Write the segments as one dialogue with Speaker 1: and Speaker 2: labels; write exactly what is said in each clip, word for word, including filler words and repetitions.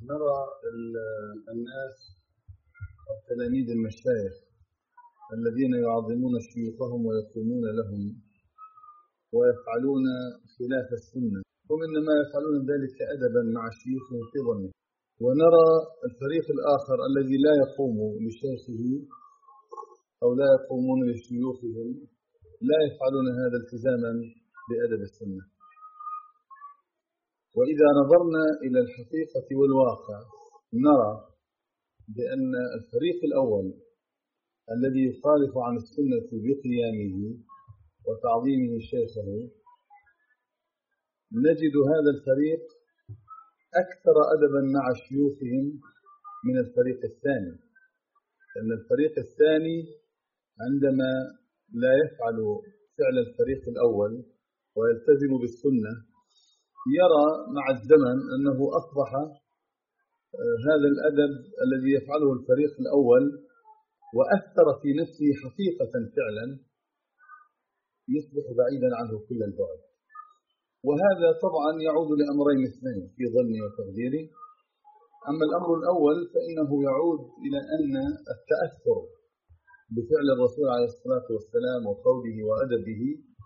Speaker 1: نرى الناس تلاميذ المشايخ الذين يعظمون شيوخهم ويقومون لهم ويفعلون خلاف السنة، هم إنما يفعلون ذلك أدبا مع شيوخهم في ظنه. ونرى الفريق الآخر الذي لا يقوم لشيخه أو لا يقومون لشيوخهم، لا يفعلون هذا التزاما بأدب السنة. وإذا نظرنا إلى الحقيقة والواقع نرى بأن الفريق الأول الذي يخالف عن السنة بقيامه وتعظيمه شيخه، نجد هذا الفريق أكثر أدبا مع شيوخهم من الفريق الثاني، لأن الفريق الثاني عندما لا يفعل فعل الفريق الأول ويلتزم بالسنة يرى مع الزمن أنه أصبح هذا الأدب الذي يفعله الفريق الأول وأثر في نفسه حقيقة فعلا يصبح بعيدا عنه كل البعد. وهذا طبعا يعود لأمرين اثنين في ظني وتقديري. أما الأمر الأول فإنه يعود إلى أن التأثر بفعل الرسول عليه الصلاة والسلام وقوله وأدبه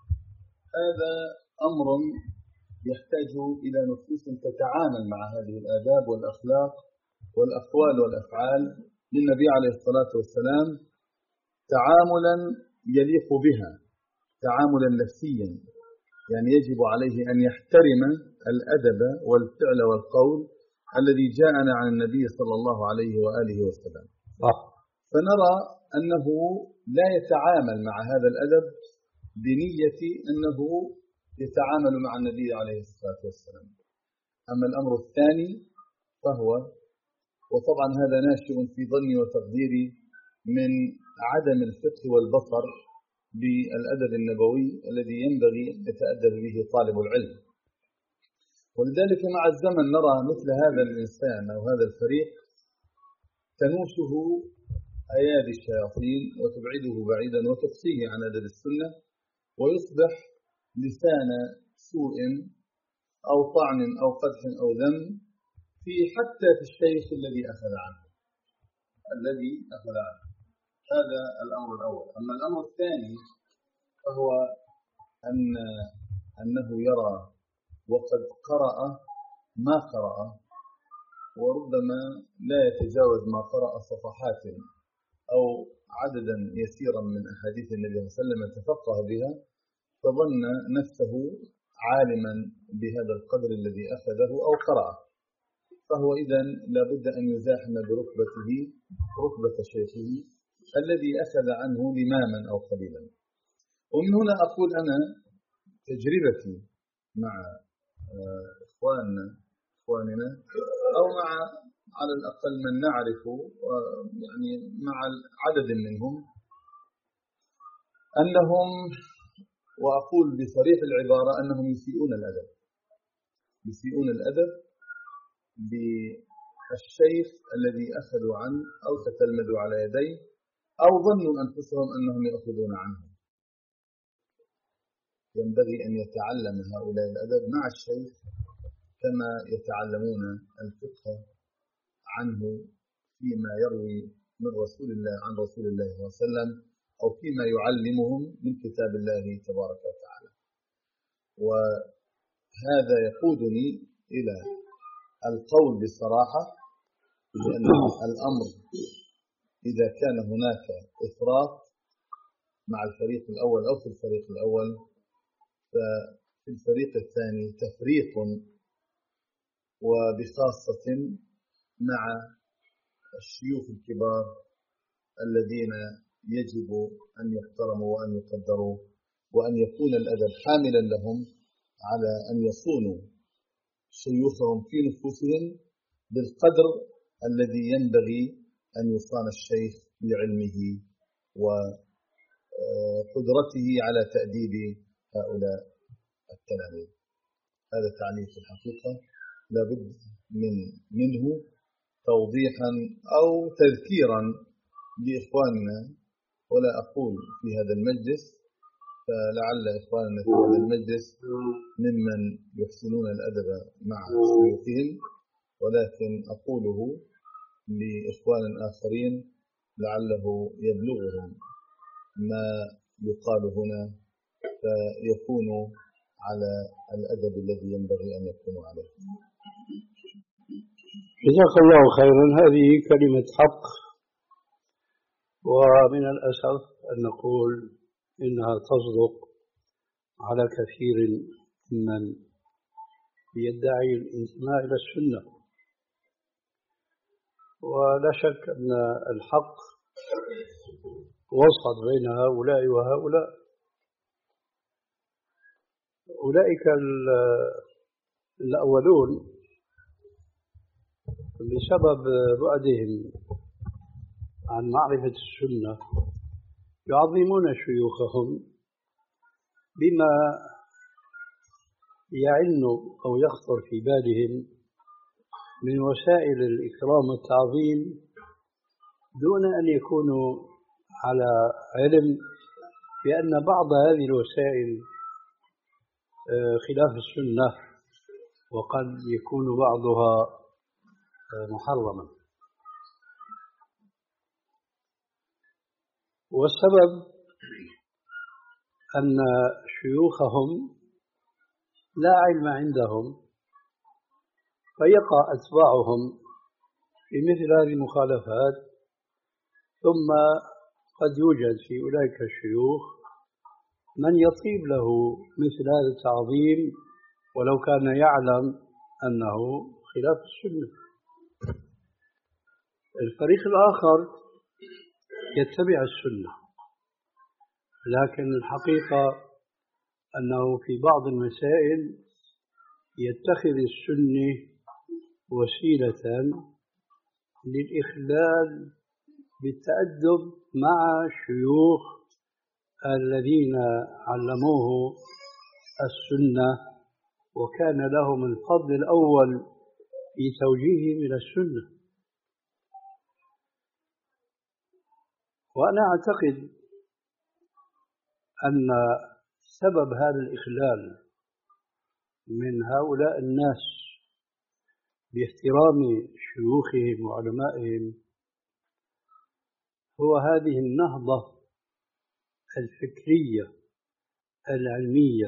Speaker 1: هذا أمر يحتاج إلى نفوس تتعامل مع هذه الآداب والأخلاق والأقوال والأفعال للنبي عليه الصلاة والسلام تعاملا يليق بها، تعاملا نفسيا، يعني يجب عليه أن يحترم الأدب والفعل والقول الذي جاءنا عن النبي صلى الله عليه وآله وسلم. فنرى أنه لا يتعامل مع هذا الأدب بنية أنه يتعامل مع النبي عليه الصلاة والسلام. أما الأمر الثاني فهو، وطبعا هذا ناشئ في ظني وتقديري من عدم الفقه والبصر بالأدب النبوي الذي ينبغي أن يتأدب به طالب العلم. ولذلك مع الزمن نرى مثل هذا الإنسان أو هذا الفريق تنوشه أيادي الشياطين وتبعده بعيدا وتقصيه عن أدب السنة، ويصبح لسان سوء أو طعن أو قدح أو ذم في حتى في الشيخ الذي أخذ عنه الذي أخذ عنه هذا الأمر الأول. أما الأمر الثاني فهو أن أنه يرى وقد قرأ ما قرأ، وربما لا يتجاوز ما قرأ صفحات أو عددا يسيرا من أحاديث النبي صلى الله عليه وسلم تفقه بها، فظن نفسه عالما بهذا القدر الذي أخذه أو قرأه، فهو إذن لابد أن يزاحم بركبته ركبة شيخه الذي أخذ عنه لماما أو قليلا. ومن هنا أقول أنا تجربتي مع إخواننا إخواننا أو مع على الأقل من نعرف يعني مع عدد منهم أنهم، وأقول بصريح العبارة أنهم يسيئون الأدب يسيئون الأدب بالشيخ الذي أخذوا عنه أو تتلمذوا على يديه أو ظنوا أنفسهم أنهم يأخذون عنه. ينبغي أن يتعلم هؤلاء الأدب مع الشيخ كما يتعلمون الفقه عنه فيما يروي من رسول الله عن رسول الله صلى الله عليه وسلم أو فيما يعلمهم من كتاب الله تبارك وتعالى. وهذا يقودني إلى القول بصراحة بأن الأمر إذا كان هناك إفراط مع الفريق الأول أو في الفريق الأول ففي الفريق الثاني تفريط، وبخاصة مع الشيوخ الكبار الذين يجب أن يحترموا وأن يقدروا وأن يكون الأدب حاملا لهم على أن يصونوا شيوخهم في نفوسهم بالقدر الذي ينبغي أن يصان الشيخ لعلمه وقدرته على تأديب هؤلاء التلاميذ. هذا تعليق الحقيقة لابد من منه توضيحا أو تذكيرا لإخواننا، ولا أقول في هذا المجلس، فلعل إخواننا في هذا المجلس ممن يحسنون الأدب مع شيوخهم ولكن أقوله لإخوان آخرين لعله يبلغهم ما يقال هنا فيكونوا على الأدب الذي ينبغي أن يكونوا عليه.
Speaker 2: جزاك الله خيرا. هذه كلمة حق، ومن الأسف أن نقول إنها تصدق على كثير ممن يدعي الانتماء إلى السنة. ولا شك أن الحق وسط بين هؤلاء وهؤلاء. أولئك الأولون بسبب بعدهم عن معرفة السنة يعظمون شيوخهم بما يعن أو يخطر في بالهم من وسائل الإكرام والتعظيم دون أن يكونوا على علم بأن بعض هذه الوسائل خلاف السنة، وقد يكون بعضها محرما. والسبب أن شيوخهم لا علم عندهم، فيقع أتباعهم في مثل هذه المخالفات، ثم قد يوجد في أولئك الشيوخ من يطيب له مثل هذا التعظيم ولو كان يعلم أنه خلاف السنة. الفريق الآخر يتبع السنة، لكن الحقيقة أنه في بعض المسائل يتخذ السنة وسيلة للإخلال بالتأدب مع الشيوخ الذين علموه السنة وكان لهم الفضل الأول في توجيههم إلى السنة. وأنا أعتقد أن سبب هذا الإخلال من هؤلاء الناس باحترام شيوخهم وعلمائهم هو هذه النهضة الفكرية العلمية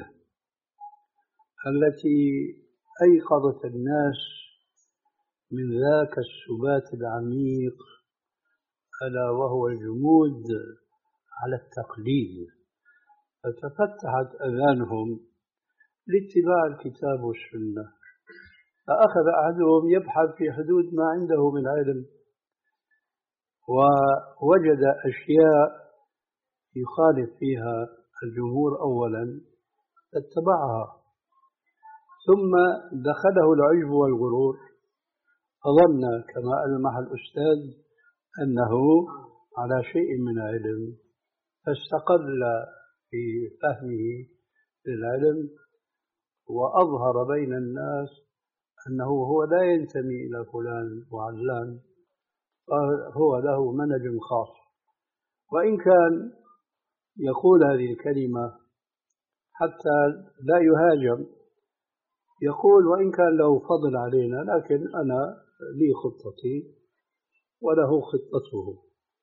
Speaker 2: التي أيقظت الناس من ذاك السبات العميق ألا وهو الجمود على التقليد، فتفتحت أذانهم لاتباع الكتاب والسنة. فأخذ أحدهم يبحث في حدود ما عنده من علم ووجد أشياء يخالف فيها الجمهور أولا فاتبعها، ثم دخله العجب والغرور فظن كما ألمح الأستاذ أنه على شيء من علم، فاستقل في فهمه للعلم وأظهر بين الناس أنه هو لا ينتمي إلى فلان وعلان، هو له منهج خاص. وإن كان يقول هذه الكلمة حتى لا يهاجم، يقول وإن كان له فضل علينا لكن أنا لي خطتي وله خطته.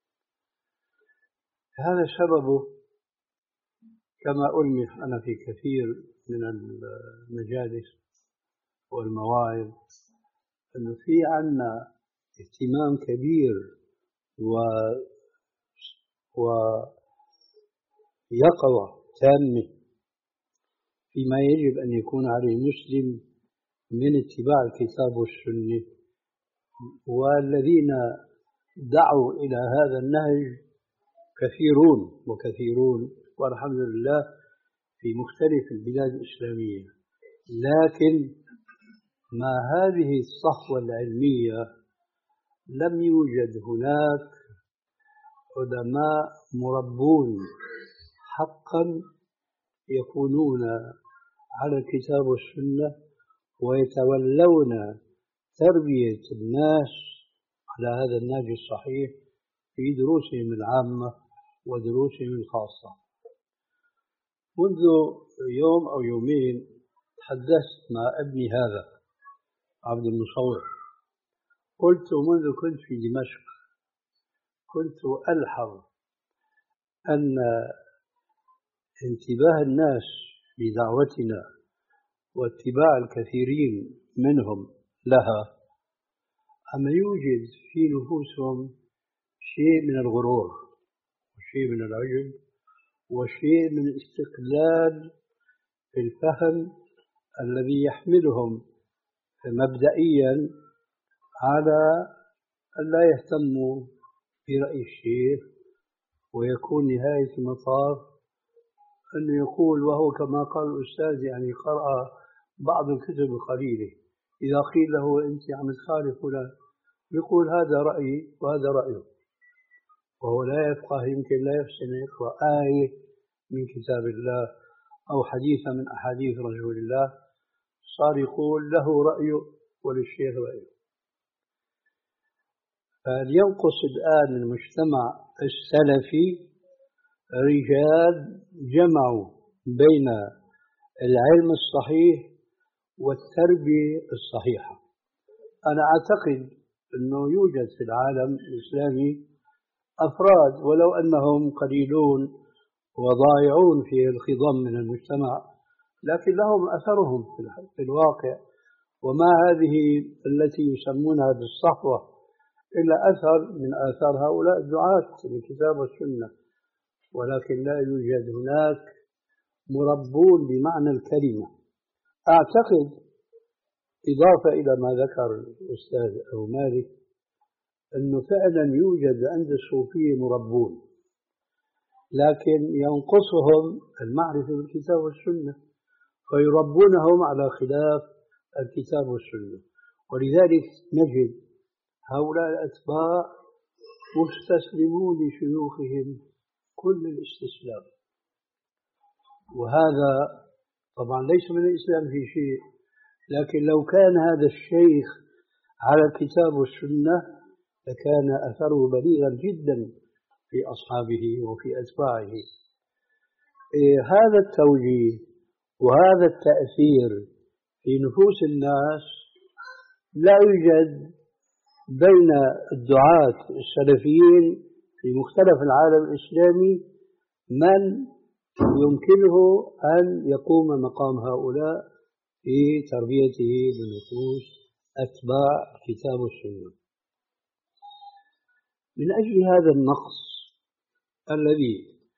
Speaker 2: هذا سببه كما ألمح أنا في كثير من المجالس والمواعظ أنه في عنا اهتمام كبير و ويقظة تامة فيما يجب أن يكون عليه المسلم من اتباع الكتاب والسنة، والذين دعوا إلى هذا النهج كثيرون وكثيرون والحمد لله في مختلف البلاد الإسلامية. لكن مع هذه الصحوة العلمية لم يوجد هناك علماء مربون حقا يكونون على الكتاب والسنة ويتولون تربية الناس على هذا النهج الصحيح في دروسهم العامة ودروسهم الخاصة. منذ يوم أو يومين تحدثت مع ابني هذا عبد المصور قلت منذ كنت في دمشق كنت ألحظ أن انتباه الناس لدعوتنا واتباع الكثيرين منهم لها أما يوجد في نفوسهم شيء من الغرور وشيء من العجب وشيء من الاستقلال في الفهم الذي يحملهم مبدئيا على أن لا يهتموا برأي الشيخ ويكون نهاية المطاف أنه يقول وهو كما قال الأستاذ يعني قرأ بعض الكتب القليلة إذا قيل له أنت عم تخالف فلان يقول هذا رأيي وهذا رأيه وهو لا يفقه يمكن لا يحسن يقرأ آية من كتاب الله أو حديثا من أحاديث رسول الله صار يقول له رأيه وللشيخ رأيه. فلينقص الآن المجتمع السلفي رجال جمعوا بين العلم الصحيح والتربية الصحيحة. أنا أعتقد أنه يوجد في العالم الإسلامي أفراد ولو أنهم قليلون وضائعون في الخضم من المجتمع لكن لهم أثرهم في الواقع وما هذه التي يسمونها بالصحوة إلا أثر من آثار هؤلاء الدعاة بالكتاب والسنة ولكن لا يوجد هناك مربون بمعنى الكلمة. أعتقد إضافة إلى ما ذكر الأستاذ أبو مالك أنه فعلا يوجد عند الصوفية مربون لكن ينقصهم المعرفة بالكتاب والسنة فيربونهم على خلاف الكتاب والسنة ولذلك نجد هؤلاء الأتباع مستسلمون لشيوخهم كل الاستسلام وهذا طبعا ليس من الإسلام في شيء لكن لو كان هذا الشيخ على الكتاب والسنة لكان أثره بليغا جدا في أصحابه وفي أتباعه. إيه هذا التوجيه وهذا التأثير في نفوس الناس لا يوجد بين الدعاة السلفيين في مختلف العالم الإسلامي من يمكنه أن يقوم مقام هؤلاء في تربيته للنفوس أتباع الكتاب والسنة. من أجل هذا النقص الذي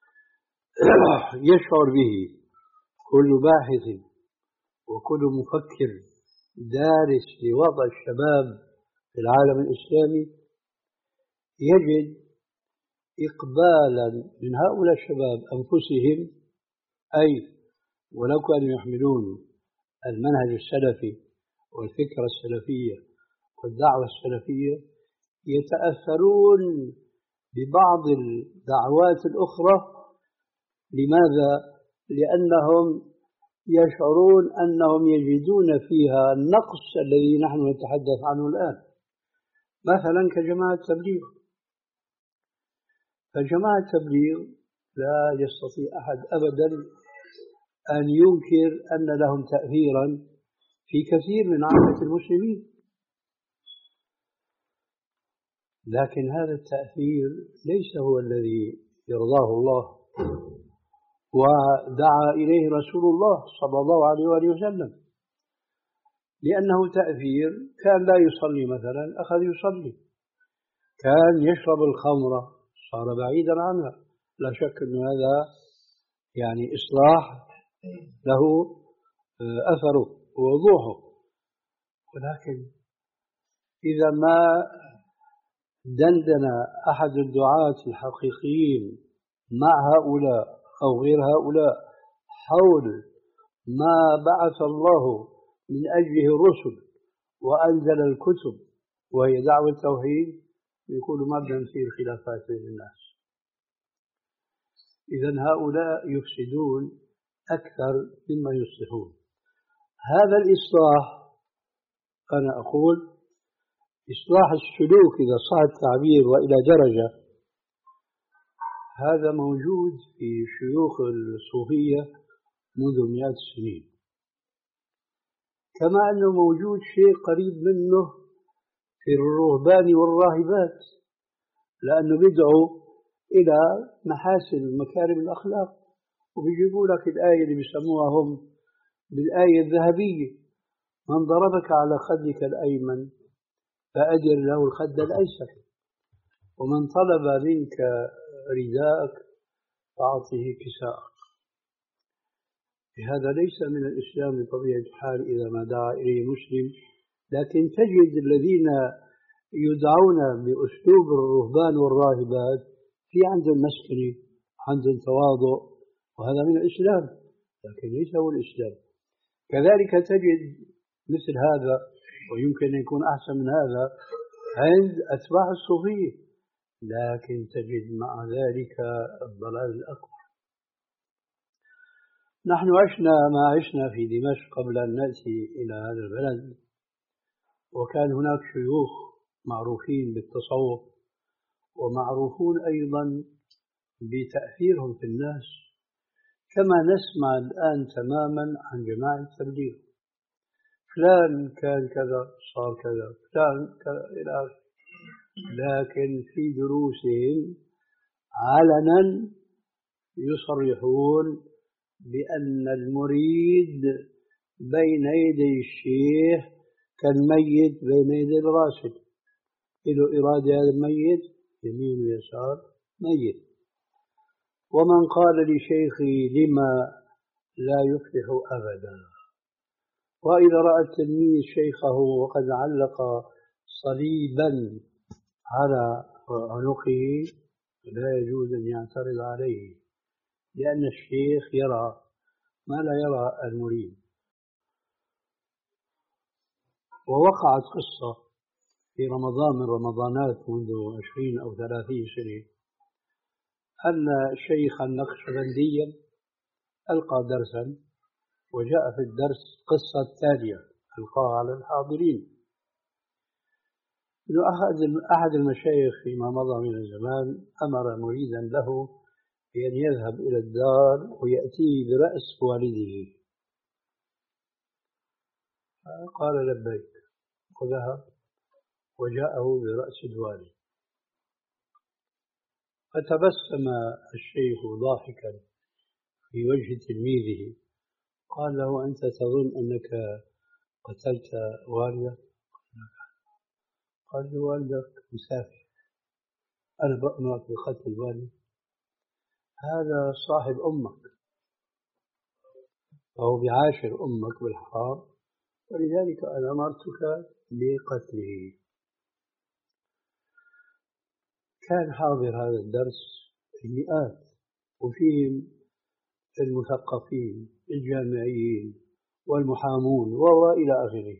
Speaker 2: يشعر به كل باحث وكل مفكر دارس لوضع الشباب في العالم الإسلامي يجد إقبالا من هؤلاء الشباب أنفسهم أي ولو كانوا يحملون المنهج السلفي والفكرة السلفية والدعوة السلفية يتأثرون ببعض الدعوات الأخرى. لماذا؟ لأنهم يشعرون أنهم يجدون فيها النقص الذي نحن نتحدث عنه الآن مثلا كجماعة التبليغ. فجماعة التبليغ لا يستطيع أحد أبدا أن ينكر أن لهم تأثيرا في كثير من عامة المسلمين لكن هذا التأثير ليس هو الذي يرضاه الله ودعا إليه رسول الله صلى الله عليه وآله وسلم لأنه تأثير كان لا يصلي مثلا أخذ يصلي كان يشرب الخمر صار بعيدا عنها لا شك أن هذا يعني إصلاح له أثره ووضوحه ولكن إذا ما دندن أحد الدعاة الحقيقيين مع هؤلاء أو غير هؤلاء حول ما بعث الله من أجله الرسل وأنزل الكتب وهي دعوة التوحيد يقول ما بدنا نصير خلافات بين الناس. إذن هؤلاء يفسدون أكثر مما يصلحون. هذا الإصلاح أنا أقول إصلاح السلوك إذا صح التعبير وإلى درجة هذا موجود في شيوخ الصوفية منذ مئات السنين كما أنه موجود شيء قريب منه في الرهبان والراهبات، لأنه بيدعو إلى محاسن ومكارم الأخلاق، وبيجيبوا لك الآية اللي بيسموها هم بالآية الذهبية: من ضربك على خدك الأيمن فأدر له الخد الأيسر، ومن طلب منك رداءك فأعطه كساءك. هذا ليس من الإسلام بطبيعة الحال إذا ما دعا إليه مسلم، لكن تجد الذين يدعون بأسلوب الرهبان والراهبات في عندهم مسكنة، عندهم تواضع، وهذا من الإسلام، لكن ليس هو الإسلام. كذلك تجد مثل هذا، ويمكن أن يكون أحسن من هذا، عند أتباع الصوفية، لكن تجد مع ذلك الضلال الأكبر. نحن عشنا ما عشنا في دمشق قبل أن نأتي إلى هذا البلد، وكان هناك شيوخ معروفين بالتصوف ومعروفون أيضا بتأثيرهم في الناس، كما نسمع الآن تماما عن جماعة التبليغ: فلان كان كذا صار كذا، فلان كذا إلى آخره. لكن في دروسهم علنا يصرحون بأن المريد بين يدي الشيخ كالميت بين يدي الراشد، له إرادة هذا الميت يمين ويسار ميت. ومن قال لشيخي لما لا يفلح أبدا، وإذا رأى التلميذ شيخه وقد علق صليبا على عنقه لا يجوز أن يعترض عليه، لأن الشيخ يرى ما لا يرى المريد. ووقعت قصة في رمضان من رمضانات منذ عشرين أو ثلاثين سنة، أن شيخا نقشبنديا ألقى درسا، وجاء في الدرس قصة تالية ألقاها على الحاضرين: إنه أحد المشايخ فيما مضى من الزمان أمر مريدا له بأن يذهب إلى الدار ويأتيه برأس والده. قال لبيك، وذهب وجاءه برأس الوالد. فتبسم الشيخ ضاحكا في وجه تلميذه، قال له: أنت تظن أنك قتلت والدك؟ قال له: والدك مسافر، أنا بأمرك بقتل الوالد؟ هذا صاحب أمك، فهو بعاشر أمك بالحرام، ولذلك أنا أمرتك بقتله. كان حاضر هذا الدرس المئات، وفيهم المثقفين الجامعيين والمحامون وإلى آخره،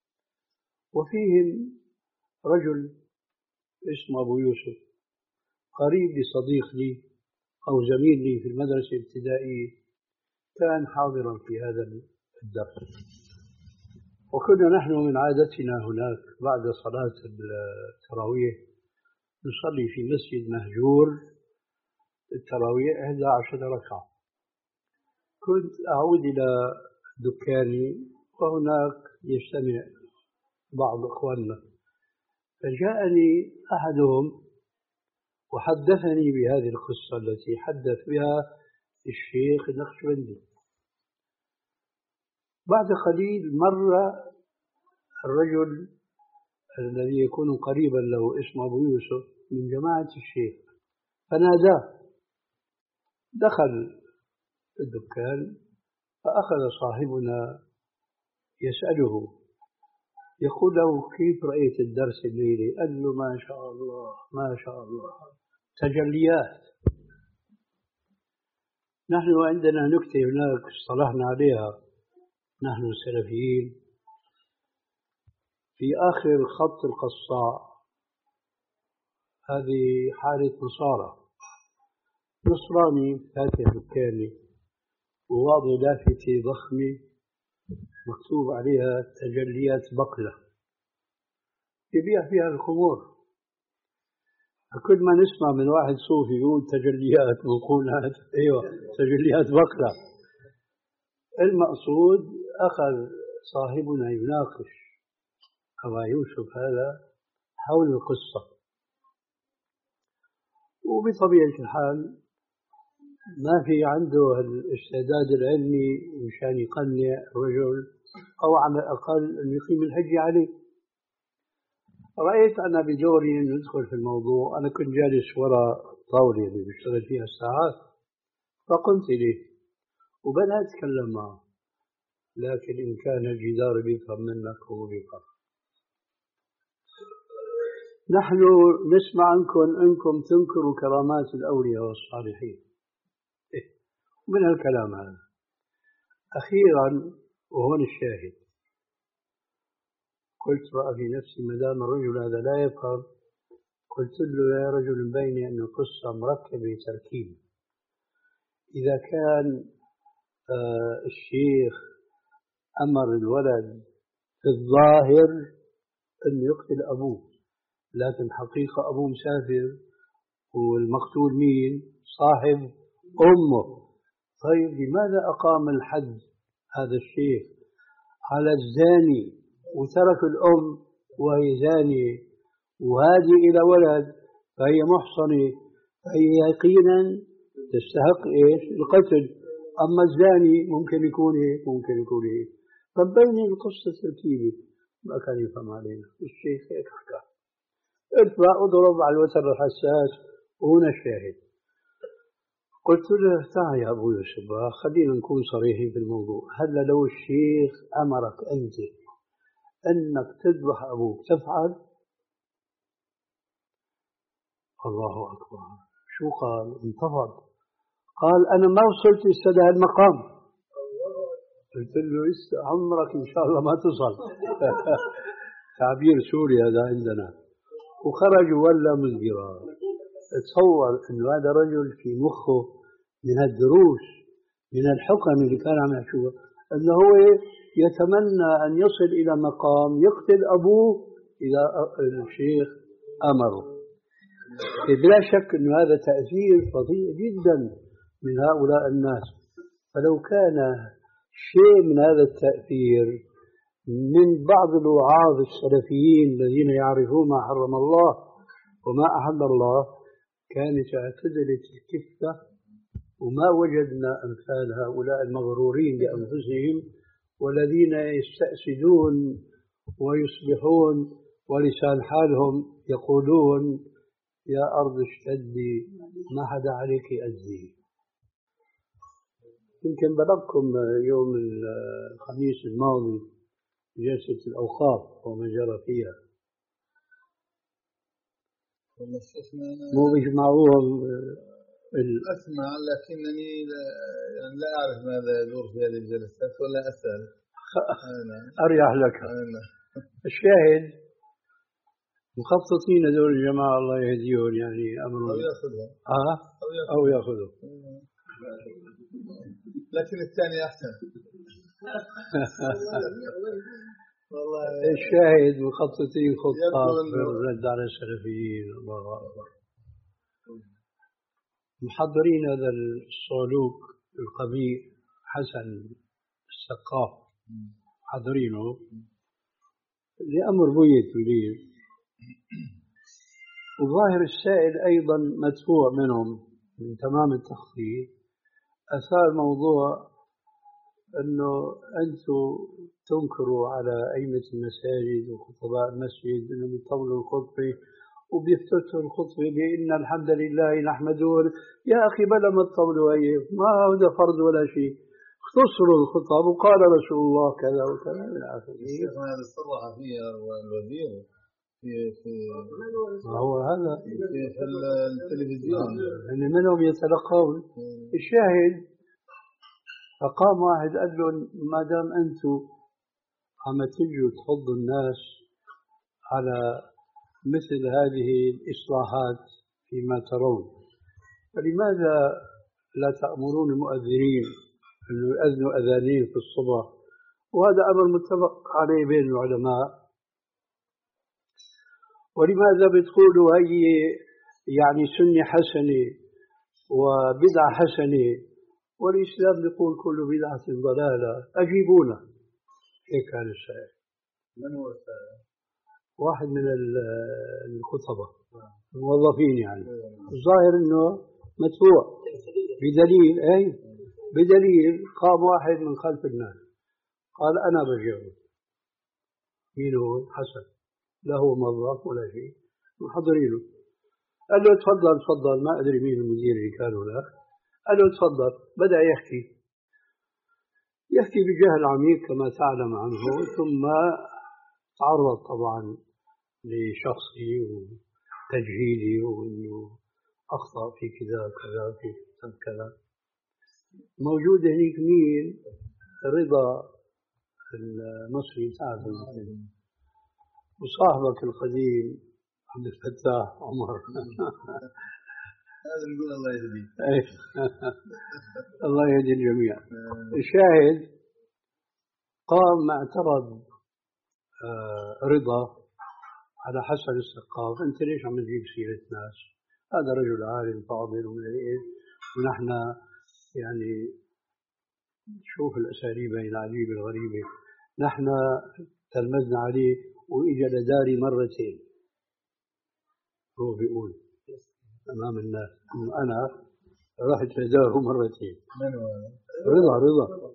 Speaker 2: وفيهم رجل اسمه أبو يوسف قريب لصديق لي أو زميل لي في المدرسة الابتدائية، كان حاضرا في هذا الدرس. وكنا نحن من عادتنا هناك بعد صلاة التراويح نصلي في مسجد مهجور التراويح إحدى عشرة ركعة. كنت أعود إلى دكاني وهناك يجتمع بعض إخواننا، فجاءني أحدهم وحدثني بهذه القصة التي حدث بها الشيخ النقشبندي. بعد قليل مر الرجل الذي يكون قريبا له اسمه أبو يوسف من جماعة الشيخ، فناداه. دخل الدكان فأخذ صاحبنا يسأله، يقول له: كيف رأيت الدرس الليلة؟ قال له: ما شاء الله ما شاء الله، تجليات. نحن عندنا نكتة هناك اصطلحنا عليها نحن السلفيين: في آخر خط القصاع، هذه حالة نصارى، نصراني فاتح دكاني وواضع لافتة ضخمة مكتوب عليها تجليات بقلة، يبيع فيها الخمور. كل ما نسمع من واحد صوفي يقول تجليات منقولات، ايوه تجليات بقلة. المقصود أخذ صاحبنا يناقش أبا يوسف هذا حول القصة. وبطبيعة الحال ما في عنده الاستعداد العلمي مشان يقنع رجل أو على الأقل أن يقيم الحج عليه. رأيت أنا بدوري أن ندخل في الموضوع. أنا كنت جالس وراء طاولة اللي بشتغل فيها الساعات، فقلت إليه وبدأت أتكلم معه، لكن إن كان الجدار بيفهم منك هو بيفهم. نحن نسمع عنكم أنكم تنكروا كرامات الأولياء والصالحين. إيه؟ من هالكلام هذا. أخيرا وهون الشاهد، قلت رأى في نفسي ما دام الرجل هذا لا يفهم، قلت له يا رجل بيني أن القصة مركبة تركيب. إذا كان آه الشيخ أمر الولد في الظاهر أن يقتل أبوه، لكن حقيقة أبوه مسافر والمقتول مين؟ صاحب أمه. طيب لماذا أقام الحد هذا الشيخ على الزاني وترك الأم وهي زانية، وهذه إلى ولد فهي محصنة، فهي يقينا تستحق إيش؟ القتل. أما الزاني ممكن يكون هيك ممكن يكون هيك. طب بين القصة تركيبة ما كان يفهم علينا الشيخ هيك حكى. ارفع اضرب على الوتر الحساس وهنا الشاهد. قلت له تعال يا أبو يوسف خلينا نكون صريحين في الموضوع. هلا لو الشيخ أمرك أنت أنك تذبح أبوك تفعل؟ الله أكبر. شو قال؟ انتفض. قال أنا ما وصلت لسه هالمقام. قلت له عمرك إن شاء الله ما تصل. تعبير سوري هذا عندنا. وخرج ولا مزجرا. تصور أنه هذا رجل في مخه من الدروس من الحكم اللي كان عم يحكوها أنه هو يتمنى أن يصل إلى مقام يقتل أبوه إذا الشيخ أمره. بلا شك أن هذا تأثير فظيع جدا من هؤلاء الناس. فلو كان شيء من هذا التأثير من بعض الوعاظ السلفيين الذين يعرفون ما حرم الله وما أحل الله كانت اعتدلت الكفة، وما وجدنا أمثال هؤلاء المغرورين بأنفسهم والذين يستأسدون ويصبحون ولسان حالهم يقولون يا أرض اشتدي ما حدا عليك أزي. يمكن بلغكم يوم الخميس الماضي جلسة الأوقاف وما جرى فيها. مو بيجمعوهم
Speaker 1: أسمع لكنني لا, يعني لا أعرف ماذا يدور في هذه الجلسات ولا أسأل.
Speaker 2: أريح لك. الشاهد مخططين هذول الجماعة الله يهديهم يعني أمرهم
Speaker 1: أو يأخذهم
Speaker 2: آه أو يأخذهم
Speaker 1: لكن الثاني أحسن.
Speaker 2: والله الشاهد مخططين خطة بالرد على السلفيين. الله أكبر. محضرين هذا الصعلوك القبيح حسن السقاف محضرينه لأمر بوية وليه، وظاهر السائل أيضا مدفوع منهم من تمام التخطيط. أثار موضوع أنه أنتم تنكروا على أئمة المساجد وخطباء المسجد أنهم يطولوا الخطبة وبيفتتحوا الخطبة بإن الحمد لله نحمده. يا أخي بلا ما تطولوا أيه ما هذا فرض ولا شيء، اختصروا الخطب وقال رسول الله كذا وكذا إلى آخره.
Speaker 1: هذا صرح فيه الوزير في في
Speaker 2: هو هذا
Speaker 1: في, في التلفزيون
Speaker 2: يعني منهم يتلقون. الشاهد فقام واحد قال له ما دام أنتم عم تجوا تحضوا الناس على مثل هذه الإصلاحات فيما ترون، فلماذا لا تأمرون المؤذنين أن يؤذنوا أذانين في الصبح؟ وهذا أمر متفق عليه بين العلماء. ولماذا بتقولوا هي يعني سنة حسنة وبدعة حسنة والإسلام يقول كل بدعة ضلالة؟ أجيبونا. هيك كان السائل.
Speaker 1: من هو السائل؟
Speaker 2: واحد من الخطباء الموظفين يعني، الظاهر انه مدفوع بدليل اي بدليل قام واحد من خلف الناس قال انا بجاوب. مين هو؟ حسن، لا هو موظف ولا شيء، محضرينه. قال له تفضل تفضل، ما ادري مين المدير اللي كان هناك. قال له تفضل. بدا يحكي يحكي بجهل عميق كما تعلم عنه، ثم تعرض طبعا لشخصي وتجهيلي وانه اخطا في كذا كذا في كذا. موجود هنيك مين؟ رضا المصري تعرف، وصاحبك القديم عبد الفتاح عمر.
Speaker 1: هذا نقول الله يهديه.
Speaker 2: الله يهدي الجميع. الشاهد قام اعترض رضا على حسن السقاف، انت ليش عم تجيب سيرة ناس؟ هذا رجل عالم فاضل ومن ايش، ونحن يعني شوف الاساليب العجيبة الغريبة، نحن تلمذنا عليه واجا لداري مرتين. هو بيقول امام الناس انه انا رحت لداره مرتين. رضا رضا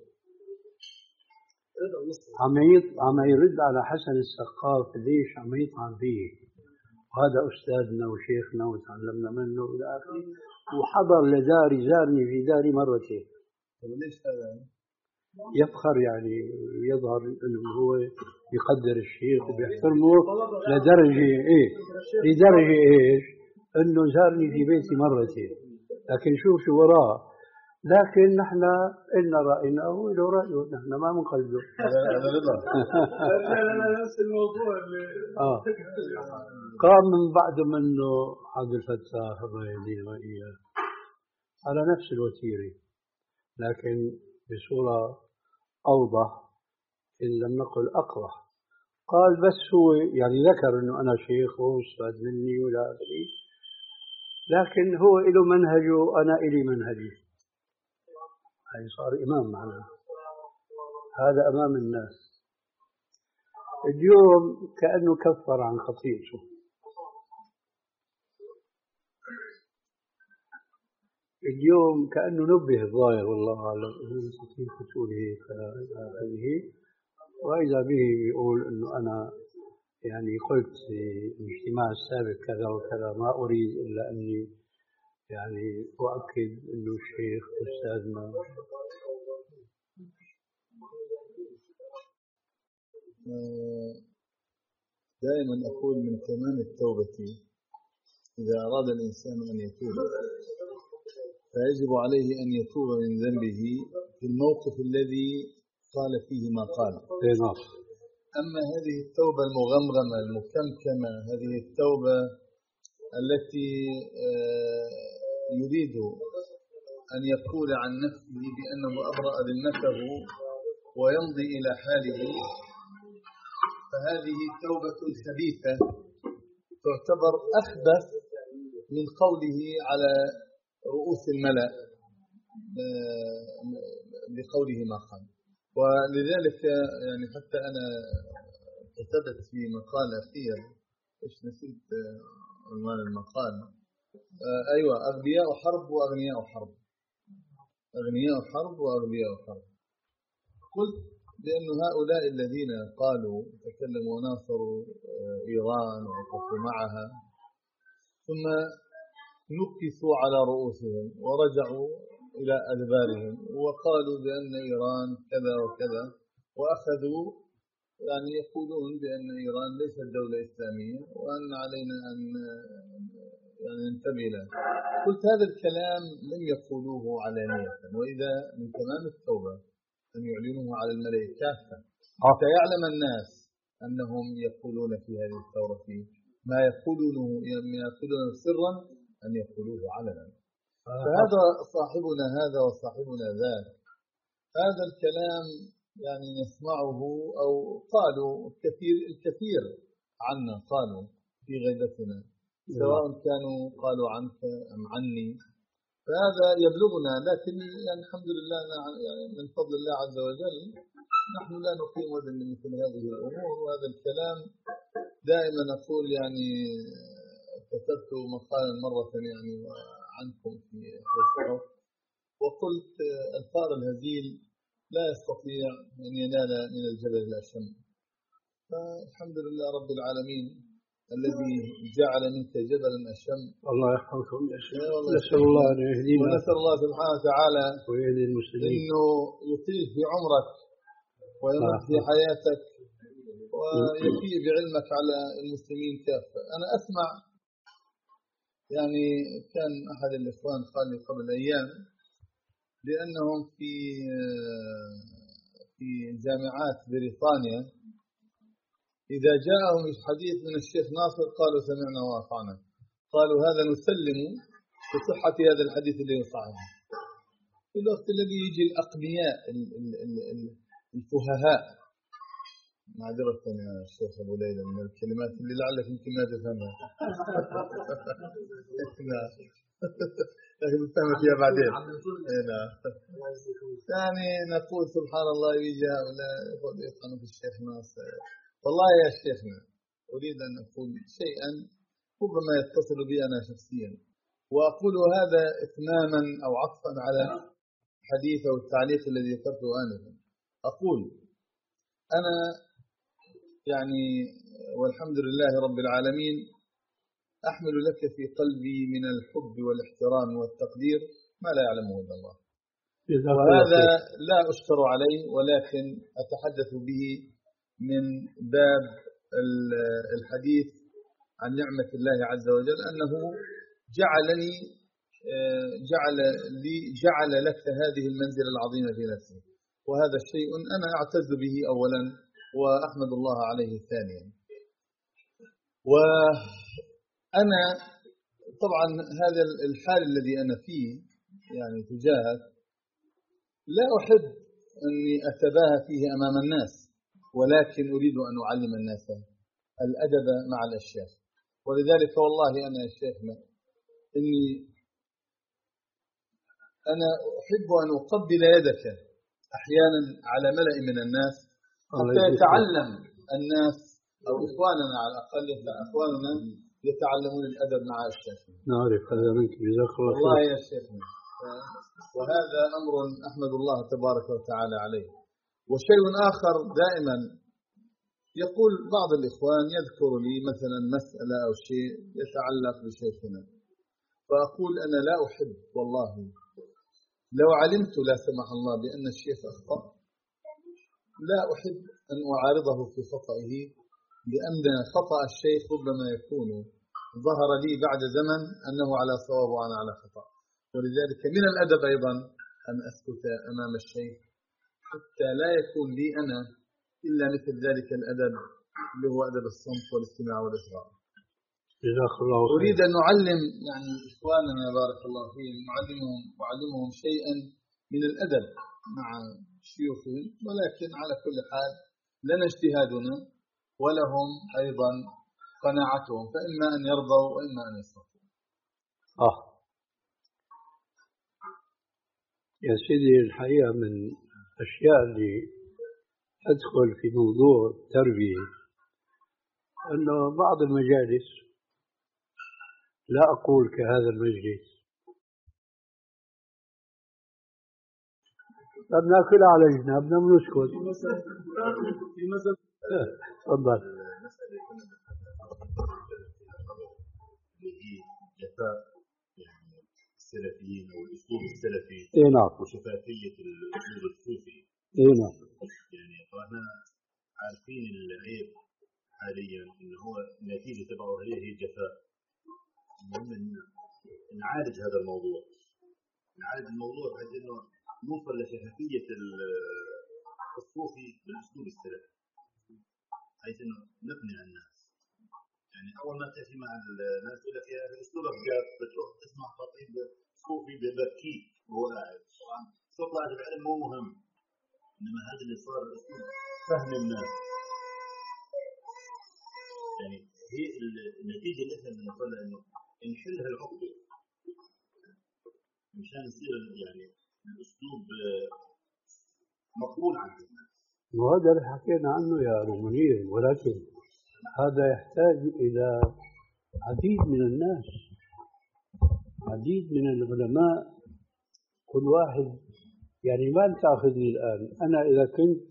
Speaker 2: عم عم يرد على حسن السقاف ليش عم يطعن فيه، وهذا أستاذنا وشيخنا وتعلمنا منه إلى آخره، وحضر لداري، زارني في داري مرتين.
Speaker 1: ليش هذا؟
Speaker 2: يفخر يعني، يظهر أنه هو يقدر الشيخ وبيحترمه لدرجة إيه، لدرجة إيش؟ أنه زارني في بيتي مرتين. لكن شوف شو وراه. لكن نحن إن رأيناه وله رأيه، نحن ما بنقلده.
Speaker 1: هذا رضا.
Speaker 2: نفس الموضوع اللي آه. قام من بعد منه عبد الفتاح الله يهديه وإياه على نفس الوتيرة، لكن بصورة أوضح إن لم نقل أقرح. قال بس هو يعني ذكر إنه أنا شيخ وأستاذ مني ولا أدري، لكن هو له منهجه وأنا إلي منهجي. هاي صار إمام معنا، هذا أمام الناس. اليوم كأنه كفر عن خطيئته. اليوم كأنه نبه الظاهر والله أعلم كيف تقوله هذه، وإذا به يقول إنه أنا يعني قلت في الاجتماع السابق كذا وكذا، ما أريد إلا أني يعني أؤكد أنه الشيخ أستاذنا.
Speaker 1: دائما أقول من تمام التوبة إذا أراد الإنسان أن يتوب فيجب عليه أن يتوب من ذنبه في الموقف الذي قال فيه ما قال. أما هذه التوبة المغمغمة المكمكمة، هذه التوبة التي يريد أن يقول عن نفسه بأنه أبرأ ذمته ويمضي إلى حاله، فهذه توبة خبيثة تعتبر أخبث من قوله على رؤوس الملأ بقوله ما قال. ولذلك يعني حتى أنا كتبت في مقال أخير، إيش نسيت عنوان المقال، آه أيوة، أغبياء حرب وأغنياء حرب، أغنياء حرب وأغبياء حرب. قلت لأن هؤلاء الذين قالوا تكلموا وناصروا إيران ووقفوا معها ثم نكسوا على رؤوسهم ورجعوا إلى أدبارهم وقالوا بأن إيران كذا وكذا، وأخذوا يعني يقولون بأن إيران ليست دولة إسلامية وأن علينا أن يعني ننتبه له. قلت هذا الكلام لم يقولوه علانية، وإذا من تمام التوبة أن يعلنوه على الملأ كافة حتى يعلم الناس أنهم يقولون في هذه الثورة ما يقولونه يقولون سرا أن يقولوه علنا. فهذا صاحبنا هذا وصاحبنا ذاك، هذا الكلام يعني نسمعه أو قالوا الكثير الكثير عنا، قالوا في غيبتنا سواء كانوا قالوا عنك أم عني، فهذا يبلغنا. لكن يعني الحمد لله يعني من فضل الله عز وجل نحن لا نقيم وزن مثل هذه الأمور، وهذا الكلام دائما أقول يعني كتبت مقالا مرة يعني عنكم في الصحف وقلت الفار الهزيل لا يستطيع أن ينال من الجبل الأشم. فالحمد لله رب العالمين الذي جعل منك جبلا أشم.
Speaker 2: الله يحفظكم يا شيخ.
Speaker 1: أيوة
Speaker 2: نسأل الله أن يهدينا
Speaker 1: ونسأل الله سبحانه وتعالى
Speaker 2: ويهدي المسلمين
Speaker 1: إنه يطيل في عمرك ويمد في حياتك ويفيء بعلمك على المسلمين كافة. أنا أسمع يعني كان أحد الإخوان قال لي قبل أيام لأنهم في في جامعات بريطانيا إذا جاءهم الحديث من الشيخ ناصر قالوا سمعنا وأطعنا، قالوا هذا نسلم بصحة هذا الحديث اللي يصححه. في الوقت الذي يجي الأقنياء الفههاء، معذرة يا شيخ أبو ليلى من الكلمات اللي لعلك يمكن ما تفهمها لكن تفهم فيها بعدين. يعني نقول سبحان الله يجي هؤلاء يطعنوا في الشيخ ناصر. والله يا شيخنا أريد أن أقول شيئا ربما يتصل بي أنا شخصيا، وأقول هذا إتماما أو عطفا على الحديث أو التعليق الذي ذكرته آنفا. أقول أنا يعني والحمد لله رب العالمين أحمل لك في قلبي من الحب والاحترام والتقدير ما لا يعلمه إلا الله، وهذا لا أشكر عليه ولكن أتحدث به من باب الحديث عن نعمة الله عز وجل أنه جعلني جعل لي جعل لك هذه المنزلة العظيمة في نفسي، وهذا الشيء أنا أعتز به أولا وأحمد الله عليه ثانيا. وأنا طبعا هذا الحال الذي أنا فيه يعني تجاهك لا أحب أني أتباهى فيه أمام الناس، ولكن أريد أن أعلم الناس الأدب مع الأشياخ. ولذلك والله أنا يا شيخنا إني أنا أحب أن أقبل يدك أحيانا على ملأ من الناس حتى يتعلم الناس أو إخواننا على الأقل أخواننا يتعلمون الأدب مع الشيخ.
Speaker 2: نعرف هذا منك جزاك الله خير.
Speaker 1: والله يا شيخنا وهذا أمر أحمد الله تبارك وتعالى عليه. وشيء آخر دائما يقول بعض الإخوان يذكر لي مثلا مسألة أو شيء يتعلق بشيخنا، فأقول أنا لا أحب والله لو علمت لا سمح الله بأن الشيخ أخطأ لا أحب أن أعارضه في خطئه، لأن خطأ الشيخ ربما يكون ظهر لي بعد زمن أنه على صواب وأنا على خطأ. ولذلك من الأدب أيضا أن أسكت أمام الشيخ حتى لا يكون لي أنا إلا مثل ذلك الأدب اللي هو أدب الصمت والاستماع والإصغاء.
Speaker 2: جزاك الله خير.
Speaker 1: أريد أن نعلم يعني إخواننا بارك الله فيهم نعلمهم وعلمهم شيئا من الأدب مع شيوخهم، ولكن على كل حال لنا اجتهادنا ولهم أيضا قناعتهم، فإما أن يرضوا وإما أن يسخطوا.
Speaker 2: آه يا سيدي الحقيقة من الأشياء اللي تدخل في موضوع التربية أنه بعض المجالس لا أقول كهذا المجلس بدنا ناكل على جنابنا بنسكت.
Speaker 1: في مثل
Speaker 2: تفضل.
Speaker 3: المسألة كنا جفاء يعني السلفيين أو الأسلوب السلفي.
Speaker 2: إيه نعم.
Speaker 3: وشفافية الأسلوب الصوفي.
Speaker 2: إيه نعم.
Speaker 3: يعني طبعا عارفين العيب حاليا إنه هو النتيجة تبعه هي هي الجفاء. المهم إن نعالج هذا الموضوع. نعالج الموضوع بحيث إنه نوصل لشفافية الصوفي بالأسلوب السلفي. حيث إنه نقنع الناس. يعني أول ما تأتي مع الناس يقول لك يا أسلوبك جاف بتروح تسمع خطيب صوفي ببكيك وهو قاعد. طبعا صوت لاعب العلم مو مهم. إنما هذا اللي صار أسلوب فهم الناس. يعني هي النتيجة اللي احنا بنوصل لها إنه نحل هالعقدة. مشان يصير يعني الأسلوب مقبول عند الناس.
Speaker 2: وهذا اللي حكينا عنه يا أبو منير، ولكن هذا يحتاج إلى عديد من الناس، عديد من العلماء، كل واحد. يعني ما تأخذني الآن أنا إذا كنت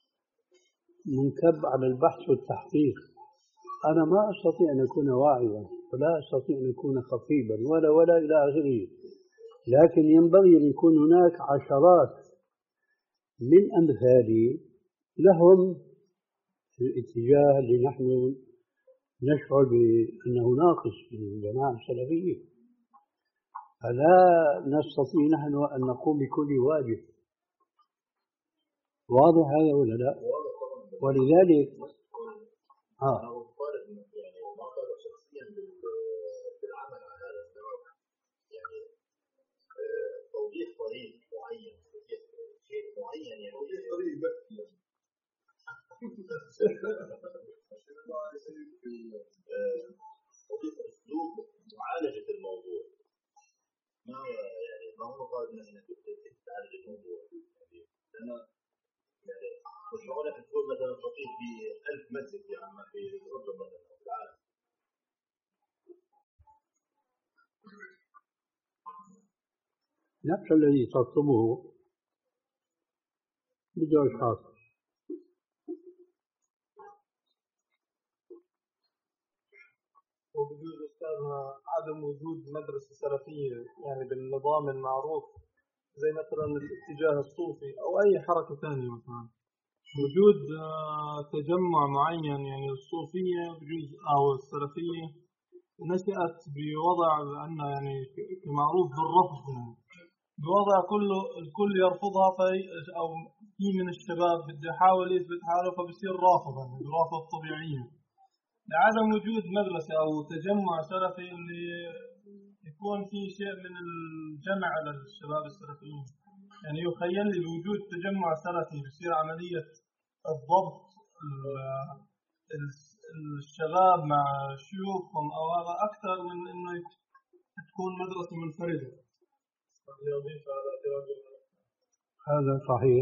Speaker 2: منكب على البحث والتحقيق، أنا ما أستطيع أن أكون واعظا ولا أستطيع أن أكون خطيبا ولا ولا إلى آخره، لكن ينبغي أن يكون هناك عشرات من أمثالي لهم الاتجاه اللي نحن نشعر بأنه ناقص في الجماعة السلفية، فلا نستطيع نحن أن نقوم بكل واجب. واضح هذا ولا لا؟ ولذلك آه.
Speaker 3: توضيح طريق معين، شيء معين، يعني توضيح طريق بس توضيح اسلوب معالجه الموضوع، ما يعني ما هو قال انك تعالج الموضوع. يعني انا يعني مش معقول انك تقول مثلا خطيب في ألف مسجد يعني ما في الاردن مثلا او في العالم.
Speaker 2: نفس الذي تطلبه بده إشخاص.
Speaker 4: وبجوز أستاذ عدم وجود مدرسة سلفية يعني بالنظام المعروف زي مثلا الاتجاه الصوفي أو أي حركة ثانية، مثلا وجود تجمع معين يعني الصوفية بجوز أو السلفية نشأت بوضع أن يعني كمعروف بالرفض، يعني بوضع كله الكل يرفضها، في أو في من الشباب بده يحاول يثبت حاله فبصير رافضا، يعني رافض طبيعيا، لعدم وجود مدرسة أو تجمع سلفي اللي يكون في شيء من الجمع على الشباب السلفيين. يعني يخيل لي بوجود تجمع سلفي بصير عملية الضبط الشباب مع شيوخهم أو هذا أكثر من إنه تكون مدرسة منفردة.
Speaker 2: هذا صحيح.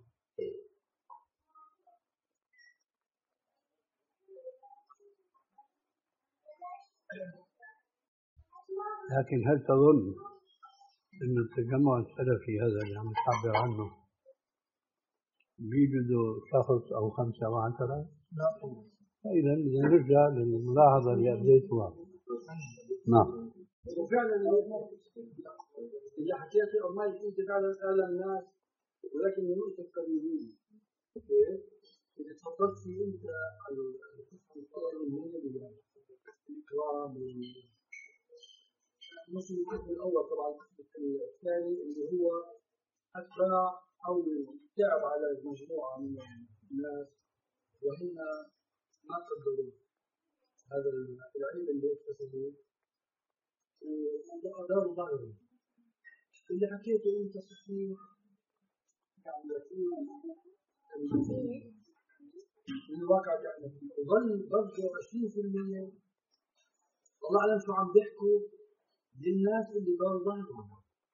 Speaker 2: لكن هل تظن أن التجمع السلفي هذا اللي عم تعبر عنه بيوجدوا شخص أو خمسة أو عشرة؟
Speaker 4: لا.
Speaker 2: إذا نرجع للملاحظة اللي أبديتها. نعم.
Speaker 5: وفعلا اللي حكيته أو ما يكون فعلا أعلى الناس، ولكن من نقطة قريبين. إذا تفضلت في أنت القصة المهمة الإكرام مش القسم الأول، طبعا القسم الثاني اللي هو أتباع أو تعب على مجموعة من الناس وهم ما قدروا هذا العلم اللي اكتسبوه وأداروا ظهرهم. اللي حكيته أنت صحيح، يعني يكون من الواقع يعني ظل برضه عشرين بالمئة والله أعلم شو عم بيحكوا للناس اللي داروا ظهرهم.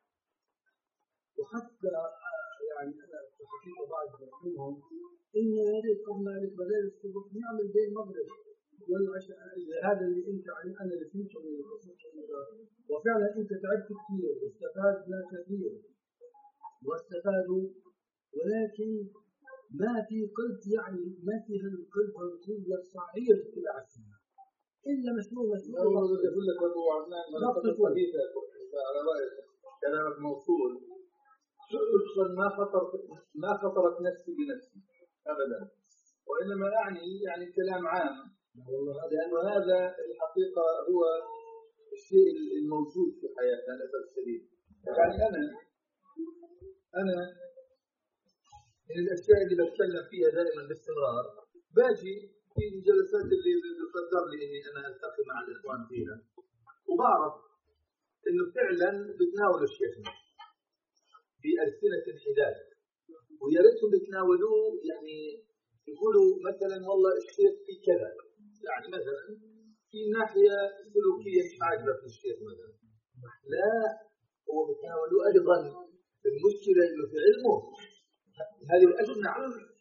Speaker 5: وحتى يعني أنا حكيت بعض منهم إن يا ريت قبل ذلك مدارس الصبح نعمل زي المغرب والعشاء، هذا اللي أنت أنا اللي فهمته من القصة. وفعلا أنت تعبت كثير واستفادنا كثير واستفادوا، ولكن ما في قلت يعني ما في هالقلت هالقوة الصحية في العسل إلا مشروع مشروع.
Speaker 1: أنا بدي أقول لك أبو عثمان على رأيك كلامك موصول، خصوصا ما خطر ما خطرت نفسي بنفسي أبدا، وإنما أعني يعني كلام عام، لأن هذا الحقيقة هو الشيء الموجود في حياتنا للأسف الشديد. يعني أنا أنا من الأشياء اللي بتكلم فيها دائما باستمرار باجي في الجلسات اللي بتقدر لي إني أنا ألتقي مع الإخوان فيها، وبعرف إنه فعلا بتناول الشيخنا في ألسنة الحداد، ويا ريتهم بتناولوه يعني يقولوا مثلا والله الشيخ في كذا، يعني مثلا في ناحية سلوكية مش عاجبة في الشيخ مثلا، لا هو بتناولوه أيضا المشكلة إنه في علمه هذه أجمع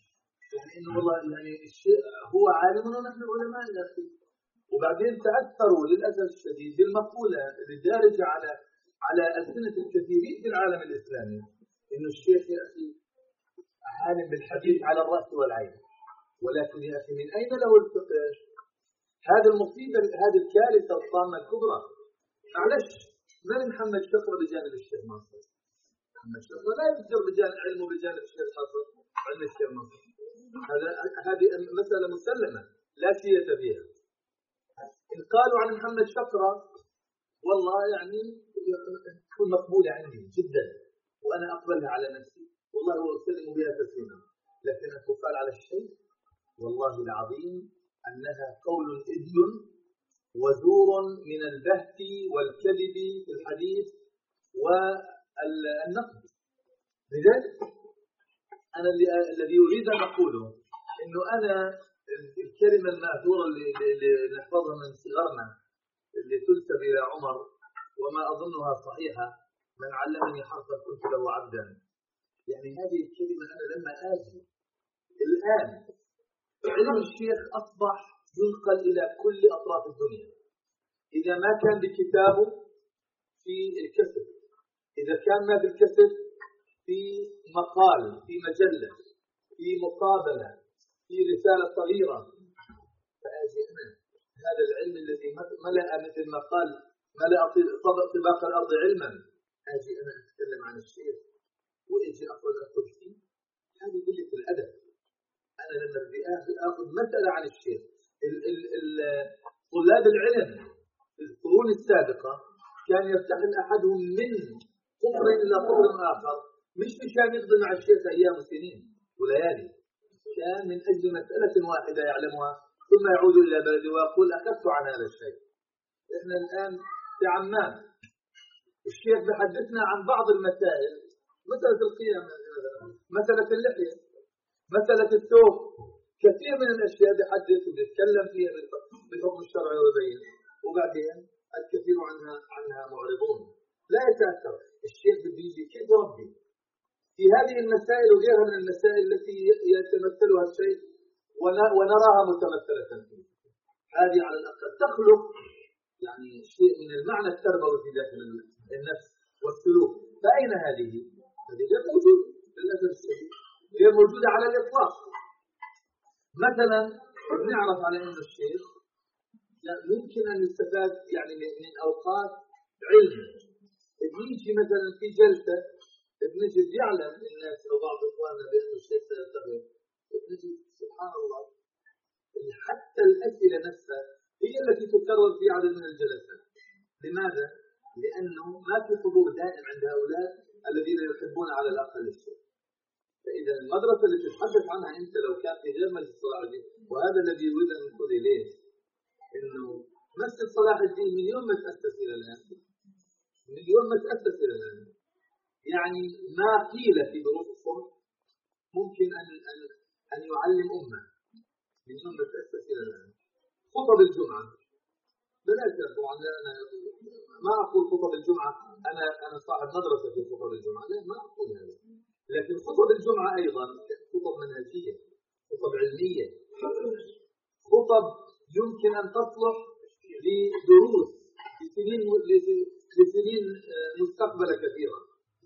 Speaker 6: يعني انه والله يعني الشيء هو عالم ونحن علماء يا اخي. وبعدين تاثروا للاسف الشديد بالمقوله اللي دارجه على على السنه الكثيرين في العالم الاسلامي، انه الشيخ يا اخي عالم بالحديث على الراس والعين. ولكن يا اخي من اين له الفقه؟ هذا المصيبه، هذه الكارثه الطامه الكبرى. معلش، من محمد شقره بجانب الشيخ ناصر؟ محمد شقره لا يذكر بجانب علمه بجانب الشيخ ناصر، علم الشيخ ناصر. هذا هذه مساله مسلمه لا سياسه فيها. إن قالوا عن محمد شقره والله يعني تكون مقبوله عندي جدا وانا اقبلها على نفسي، والله واسلم بها تسليما. لكن ان تقال على الشيء والله العظيم انها قول اذل وزور من البهت والكذب في الحديث والنقد. لذلك انا الذي اريد ان اقوله انه انا الكلمه الماثوره اللي, اللي نحفظها من صغرنا اللي تنسب الى عمر وما اظنها صحيحه: من علمني حرفا كنت له عبدا. يعني هذه الكلمه انا لما اجي الان علم الشيخ اصبح ينقل الى كل اطراف الدنيا. اذا ما كان بكتابه في الكتب، اذا كان ما بالكتب في مقال، في مجله، في مقابله، في رساله صغيره. فاجي انا هذا العلم الذي ملأ مثل ما قال ملأ طباق الارض علما، اجي انا اتكلم عن الشيخ واجي اقول اقول فيه. هذه قله الادب. انا لما بدي اخذ مساله عن الشيخ، ال ال ال طلاب العلم في القرون السابقه كان يرتحل احدهم من قطر الى قطر اخر، مش مشان يقضي مع الشيخ ايام وسنين وليالي، كان من اجل مساله واحده يعلمها ثم يعود الى بلده ويقول اخذت عن هذا الشيء. احنا الان في عمان الشيخ بحدثنا عن بعض المسائل، مساله القيم، مساله اللحيه، مساله الثوب، كثير من الاشياء بحدث وبيتكلم فيها بالحكم الشرعي ويبين، وبعدين الكثير عنها عنها معرضون لا يتاثر. الشيخ بده يجي كيف ربي في هذه المسائل وغيرها من المسائل التي يتمثلها الشيخ ونراها متمثله فيه. هذه على الاقل تخلق يعني شيء من المعنى التربوي في داخل النفس والسلوك. فاين هذه؟ هذه غير موجوده للاسف الشديد، غير موجوده على الاطلاق. مثلا بنعرف على انه الشيخ ممكن ان يستفاد يعني من اوقات علم. بنيجي مثلا في جلسه بنجد يعلم الناس او بعض اخواننا بانه الشيخ سيلتقي، بنجد سبحان الله حتى الاسئله نفسها هي التي تكرر في عدد من الجلسات. لماذا؟ لانه ما في حضور دائم عند هؤلاء الذين يحبون على الاقل الشيء. فاذا المدرسه اللي تتحدث عنها انت لو كان في غير مسجد صلاح الدين، وهذا الذي يريد ان نقول اليه، انه مسجد صلاح الدين من يوم ما تاسس الى الان، من يوم ما تاسس الى الان يعني ما قيل في دروس الصبح ممكن ان ان ان يعلم امه من يوم ما تاسس الى الان. خطب الجمعه بلاش طبعا، لا انا ما اقول خطب الجمعه انا انا صاحب مدرسه في خطب الجمعه، لا ما اقول هذا. لكن خطب الجمعه ايضا خطب منهجيه، خطب علميه، خطب يمكن ان تصلح لدروس لسنين لسنين مستقبله كثيره.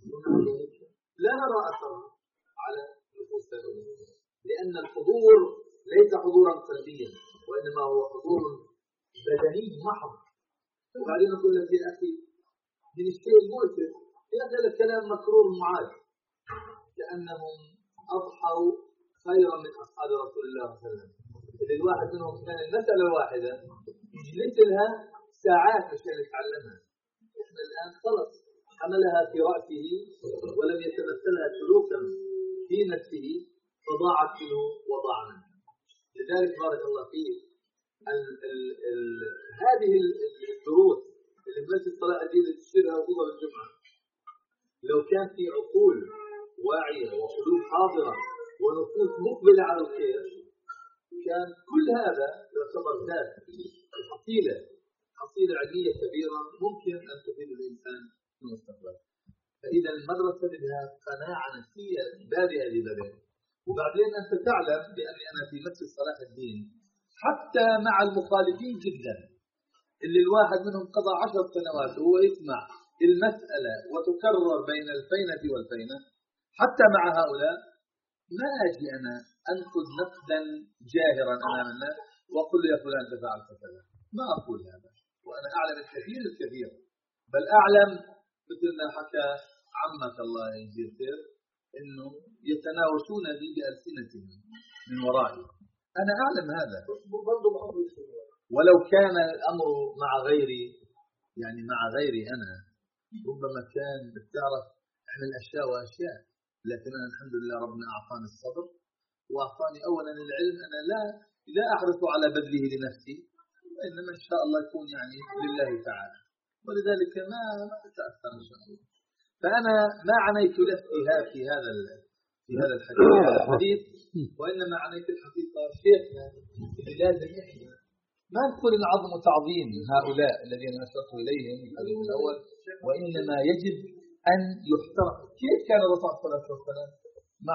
Speaker 6: لا نرى اثرها على نفوس هؤلاء، لان الحضور ليس حضورا قلبيا وانما هو حضور بدني محض. وبعدين نقول لك يا اخي من الشيء المؤسف يا اخي الكلام مكرور معاد، كانهم اضحوا خيرا من اصحاب رسول الله صلى الله عليه وسلم. اللي الواحد منهم كان المساله الواحده يجلس لها ساعات عشان يتعلمها. احنا الان خلص حملها في راسه ولم يتمثلها سلوكا في نفسه فضاعت منه وضاع منه. لذلك بارك الله فيك ال ال ال هذه الدروس اللي في مسجد صلاح الدين اللي تشيرها خطب الجمعه، لو كان في عقول واعيه وقلوب حاضره ونفوس مقبله على الخير، كان كل هذا يعتبر ذات حصيله حصيله علميه كبيره ممكن ان تفيد الانسان في المستقبل. فاذا المدرسه لها قناعه نفسيه بادئه لبدء، وبعدين أنت تعلم بأني أنا في مسجد صلاح الدين حتى مع المخالفين جدا اللي الواحد منهم قضى عشر سنوات وهو يسمع المسألة وتكرر بين الفينة والفينة، حتى مع هؤلاء ما أجي أنا أنقذ نقدا جاهرا أمام الناس وأقول له يا فلان أنت فعلت كذا، ما أقول هذا، وأنا أعلم الكثير الكثير، بل أعلم مثل ما حكى عمك الله يجزيه الخير إنه يتناوشون بي بألسنتهم من ورائي، أنا أعلم هذا. ولو كان الأمر مع غيري، يعني مع غيري أنا ربما كان بتعرف أعمل أشياء وأشياء، لكن أنا الحمد لله ربنا أعطاني الصبر وأعطاني أولا العلم. أنا لا لا أحرص على بذله لنفسي، وإنما إن شاء الله يكون يعني لله تعالى، ولذلك ما أتأثر إن شاء الله. فأنا ما عنيت نفسي في هذا في هذا الحديث، وإنما عنيت الحقيقة شيخنا اللي لازم إحنا ما نقول العظم تعظيم هؤلاء الذين أشرت إليهم في الحديث الأول، وإنما يجب أن يحترم. كيف كان الرسول صلى الله عليه وسلم مع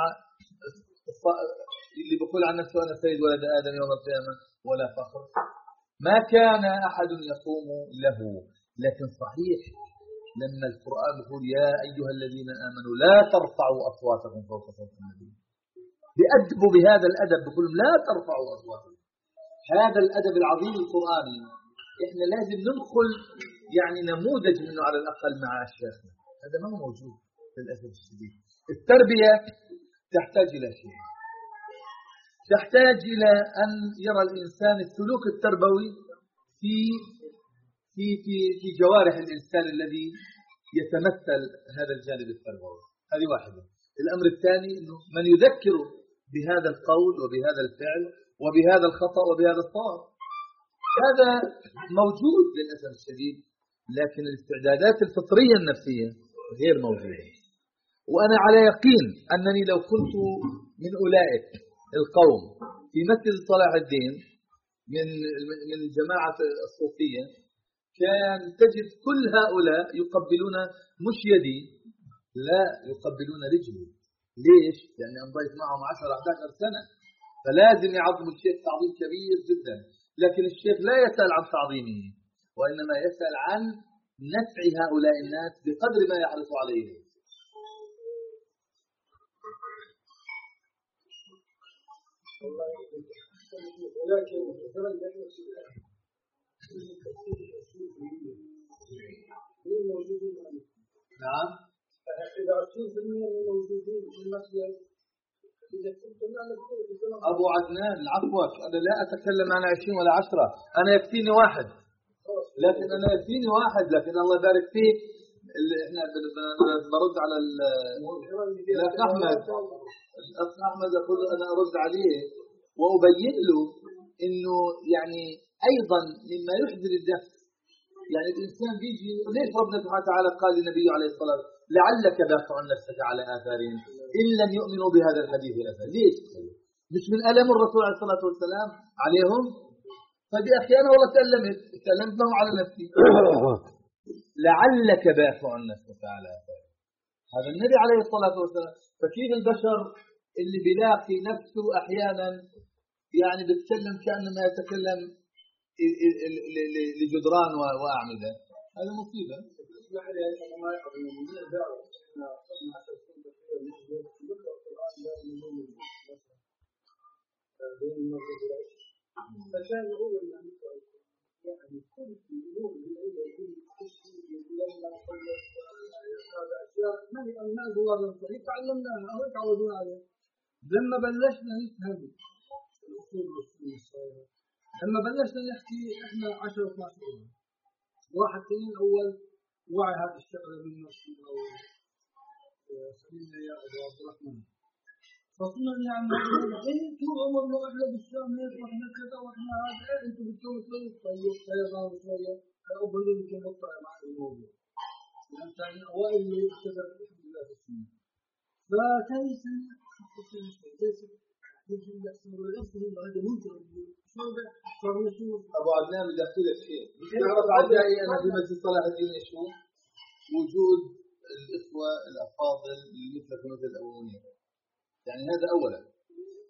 Speaker 6: اللي بيقول عن نفسه أنا سيد ولد آدم يوم القيامة ولا فخر؟ ما كان أحد يقوم له، لكن صحيح لما القرآن يقول يا أيها الذين آمنوا لا ترفعوا أصواتكم فوق صوت النبي، بأدبوا بهذا الأدب، بيقول لا ترفعوا أصواتكم. هذا الأدب العظيم القرآني إحنا لازم ندخل يعني نموذج منه على الأقل مع شيخنا، هذا ما هو موجود للأسف الشديد. التربية تحتاج إلى شيء، تحتاج إلى أن يرى الإنسان السلوك التربوي في في في في جوارح الإنسان الذي يتمثل هذا الجانب التربوي. هذه واحدة. الأمر الثاني إنه من يذكر بهذا القول وبهذا الفعل وبهذا الخطأ وبهذا الصواب، هذا موجود للأسف الشديد، لكن الاستعدادات الفطرية النفسية غير موجودة. وأنا على يقين أنني لو كنت من أولئك القوم في مسجد صلاح الدين من من جماعة الصوفية، كان تجد كل هؤلاء يقبلون مش يدي، لا يقبلون رجلي. ليش؟ لأني أمضيت معهم عشرة أحد عشر سنة، فلازم يعظم الشيخ تعظيم كبير جدا. لكن الشيخ لا يسأل عن تعظيمه، وإنما يسأل عن نفع هؤلاء الناس بقدر ما يحرص عليه.
Speaker 5: ولكن
Speaker 6: نعم.
Speaker 5: إذا عشرين بالمئة من الموجودين في المسجد إذا كنت نعلم
Speaker 6: أبو عدنان عفوك، أنا لا أتكلم عن عشرين ولا عشرة، أنا يكفيني واحد، لكن أنا يكفيني واحد، لكن الله يبارك فيك. اللي إحنا برد على الأخ أحمد، الأخ أحمد أقول أنا أرد عليه وأبين له إنه يعني أيضا مما يحزن النفس، يعني الإنسان بيجي ليش ربنا سبحانه وتعالى قال للنبي عليه الصلاة والسلام لعلك باخع نفسك على آثارهم إن لم يؤمنوا بهذا الحديث أساسا؟ ليش؟ مش من ألم الرسول عليه الصلاة والسلام عليهم؟ فدي أحيانا والله تألمت تألمت لهم على نفسي. لعلك باخع نفسك على آثارهم، هذا النبي عليه الصلاة والسلام. فكيف البشر اللي بيلاقي نفسه أحيانا يعني بيتكلم كأنما يتكلم لجدران وأعمدة، هذا مصيبة.
Speaker 5: فكان هو يعني يعني كل الأمور اللي لما هذا أشياء ما ما هو الصحيح تعلمناها أو تعودنا عليها. لما بلشنا نفهم الأصول والسنة، لما بلشنا نحكي إحنا عشرة اثنا عشر واحد كان أول وعي هذا الشغلة من نفسه أو سلينا يا أبو عبد الرحمن، فصلنا يعني إيه طول عمرنا إحنا بالشام هيك وإحنا كذا وإحنا هذا، أنتوا بدكم تسوي طيب خيرات شوية أقبلوا لكم مقطع مع الموضوع. يعني كان أوائل اللي ابتدأ الحمد لله في السنة، فكان سنة
Speaker 6: أبو عدنان بدي أحكي لك شيء، مش تعرف أعزائي أنا في مسجد صلاح الدين شو وجود الإخوة الأفاضل اللي مثلك ومثل أبو منير، يعني هذا أولا.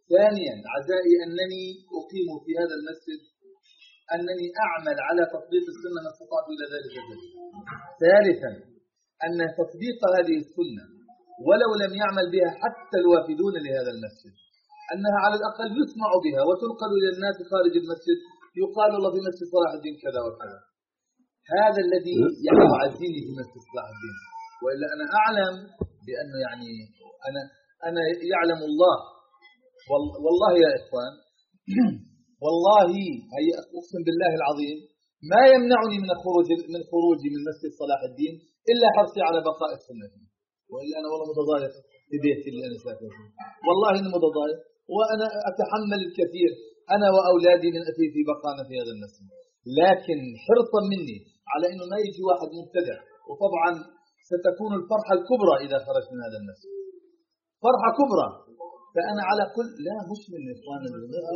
Speaker 6: ثانيا عزائي أنني أقيم في هذا المسجد، أنني أعمل على تطبيق السنة ما استطعت إلى ذلك الجزء. ثالثا أن تطبيق هذه السنة ولو لم يعمل بها حتى الوافدون لهذا المسجد، أنها على الأقل يسمع بها وتنقل إلى الناس خارج المسجد، يقال الله في مسجد صلاح الدين كذا وكذا. هذا الذي يعني يعزيني في مسجد صلاح الدين. وإلا أنا أعلم بأنه يعني أنا أنا يعلم الله والله يا إخوان والله هي أقسم بالله العظيم ما يمنعني من خروج من خروجي من مسجد صلاح الدين إلا حرصي على بقاء السنة. وإلا أنا والله متضايق في بيتي اللي أنا ساكن فيه، والله إني متضايق وأنا أتحمل الكثير أنا وأولادي من أتي في بقائنا في هذا المسجد، لكن حرصا مني على إنه ما يجي واحد مبتدع. وطبعا ستكون الفرحة الكبرى إذا خرجت من هذا المسجد، فرحة كبرى. فأنا على كل لا مش من إخواننا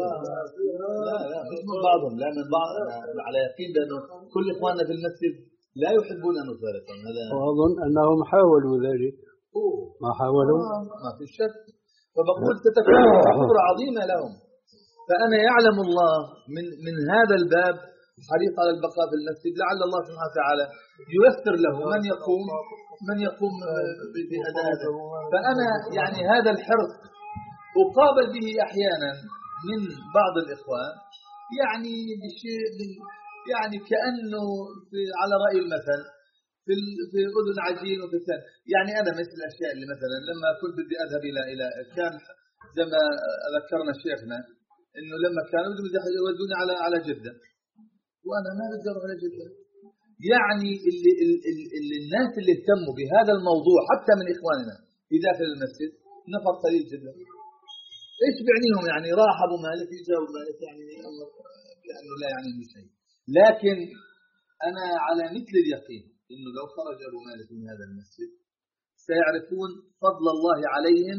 Speaker 6: لا لا مش من بعضهم، لا من بعض، أنا على يقين بأنه كل إخواننا في المسجد لا يحبون أن نفارقهم. هذا
Speaker 2: وأظن أنهم حاولوا ذلك. ما حاولوا
Speaker 6: آه ما في شك. فبقول ستكون كبرى عظيمة لهم. فأنا يعلم الله من من هذا الباب حريص على البقاء في المسجد، لعل الله سبحانه وتعالى ييسر له من يقوم من يقوم بأداء هذا. فأنا يعني هذا الحرص أقابل به أحيانا من بعض الإخوان يعني بشيء يعني كأنه في على رأي المثل في في أذن عجين وفي الثاني. يعني أنا مثل الأشياء اللي مثلا لما كنت بدي أذهب إلى إلى كان زي ما ذكرنا شيخنا إنه لما كانوا بدهم يودوني على على جدة وأنا ما بدي أروح على جدة. يعني اللي, اللي, اللي الناس اللي اهتموا بهذا الموضوع حتى من إخواننا في داخل المسجد نفر قليل جدا. إيش بعنيهم يعني راح أبو مالك يجاوب مالك يعني أمر كأنه لا يعني شيء. لكن أنا على مثل اليقين إنه لو خرج أبو مالك من هذا المسجد سيعرفون فضل الله عليهم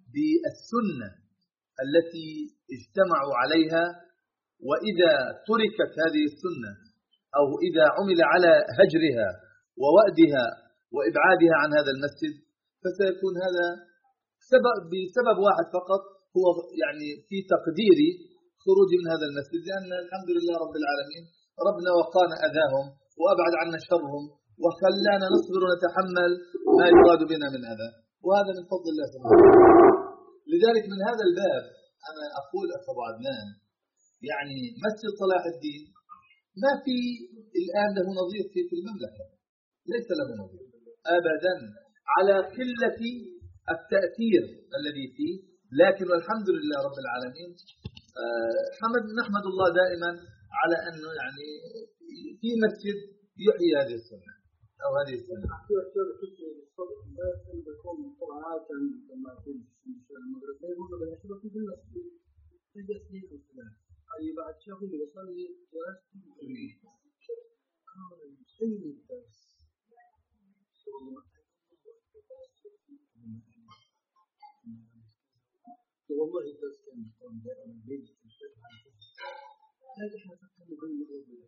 Speaker 6: بالسنة التي اجتمعوا عليها. وإذا تركت هذه السنة أو إذا عمل على هجرها ووأدها وإبعادها عن هذا المسجد فسيكون هذا سبب بسبب واحد فقط، هو يعني في تقديري خروجي من هذا المسجد، لأن الحمد لله رب العالمين ربنا وقانا أذاهم وأبعد عنا شرهم وخلانا نصبر ونتحمل ما يراد بنا من أذى، وهذا من فضل الله سبحانه وتعالى. لذلك من هذا الباب أنا أقول أخو عدنان يعني مسجد صلاح الدين ما في الآن له نظير في المملكة، ليس له نظير أبدا على قلة التأثير الذي فيه. لكن والحمد لله رب العالمين حمد نحمد الله دائما على أنه يعني في مسجد يحيي هذه السنة أو هذه السنة.
Speaker 5: أي بعد شهر يصلي والله الدرس كان يقوم دائما بين الشيخ عن هذا حقيقة مهم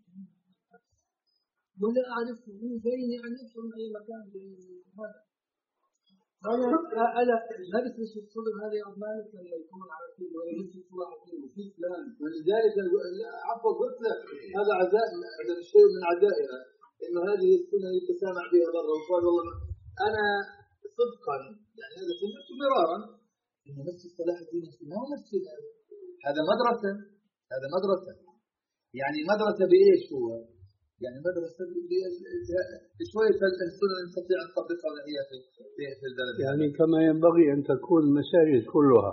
Speaker 5: ولا أعرفه من بين يعني من أي مكان هذا. أنا أنا لابس نصف الصدر هذا يا عمان لما يكون على كل ولا نصف صلاح الدين وفي فلان.
Speaker 6: ولذلك عفوا قلت لك هذا عزاء، هذا الشيء من عزائها إنه هذه السنة يتسامع بها برا. وقال والله أنا صدقا يعني هذا سمعت مرارا إنه مسجد صلاح الدين ما هو مسجد، هذا مدرسة، هذا مدرسة يعني مدرسة بإيش هو؟ يعني مدرسة بشوية السنة نستطيع أن نطبقها هي في في البلد.
Speaker 2: يعني كما ينبغي أن تكون المساجد كلها.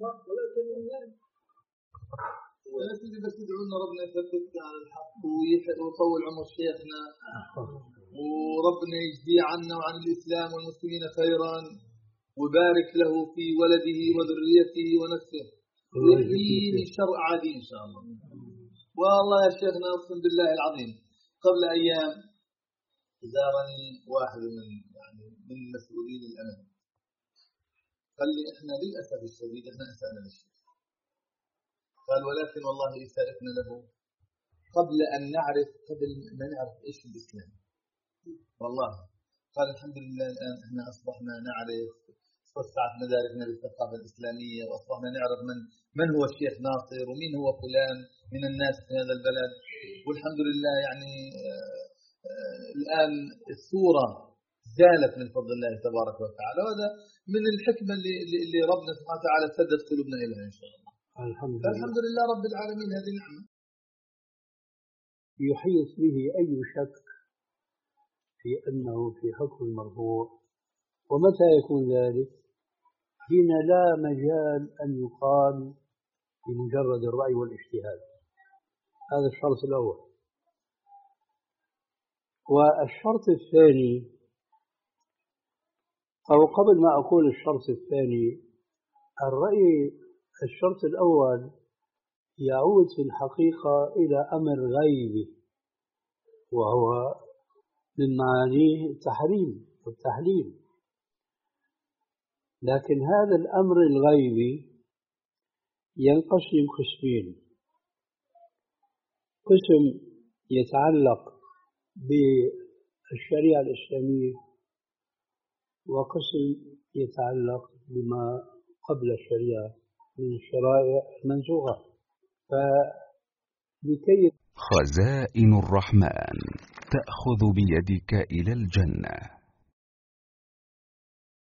Speaker 6: يا سيدي بس يدعونا ربنا يثبتنا على الحق ويطول عمر شيخنا وربنا يجزي عنا وعن الإسلام والمسلمين خيرا وبارك له في ولده وذريته ونفسه ويحيي من شر عادي إن شاء الله. والله يا شيخنا أقسم بالله العظيم قبل أيام زارني واحد من يعني من مسؤولين الأمن قال لي إحنا للأسف الشديد إحنا أسأنا للشيخ، قال ولكن والله إساءتنا له قبل أن نعرف قبل ما نعرف إيش الإسلام. والله قال الحمد لله الآن إحنا أصبحنا نعرف توسعت مداركنا بالثقافة الإسلامية، وأصبحنا نعرف من من هو الشيخ ناصر ومين هو فلان من الناس في هذا البلد. والحمد لله يعني آه آه الآن الصورة زالت من فضل الله تبارك وتعالى، وهذا من الحكمة اللي, اللي ربنا سبحانه وتعالى سدد قلوبنا إليها إن شاء الله.
Speaker 2: الحمد لله.
Speaker 6: الحمد لله رب العالمين، هذه نعمة.
Speaker 2: يحيط به أي شك في أنه في حكم المرفوع. ومتى يكون ذلك؟ حين لا مجال أن يقال بمجرد الرأي والاجتهاد. هذا الشرط الأول. والشرط الثاني، أو قبل ما أقول الشرط الثاني، الرأي الشرط الأول يعود في الحقيقة إلى أمر غيبي، وهو من معانيه التحريم والتحليل. لكن هذا الأمر الغيبي ينقسم قسمين: قسم يتعلق بالشريعة الإسلامية، وقسم يتعلق بما قبل الشريعة من الشرائع المنسوخة. فلكي
Speaker 7: خزائن الرحمن تأخذ بيدك إلى الجنة.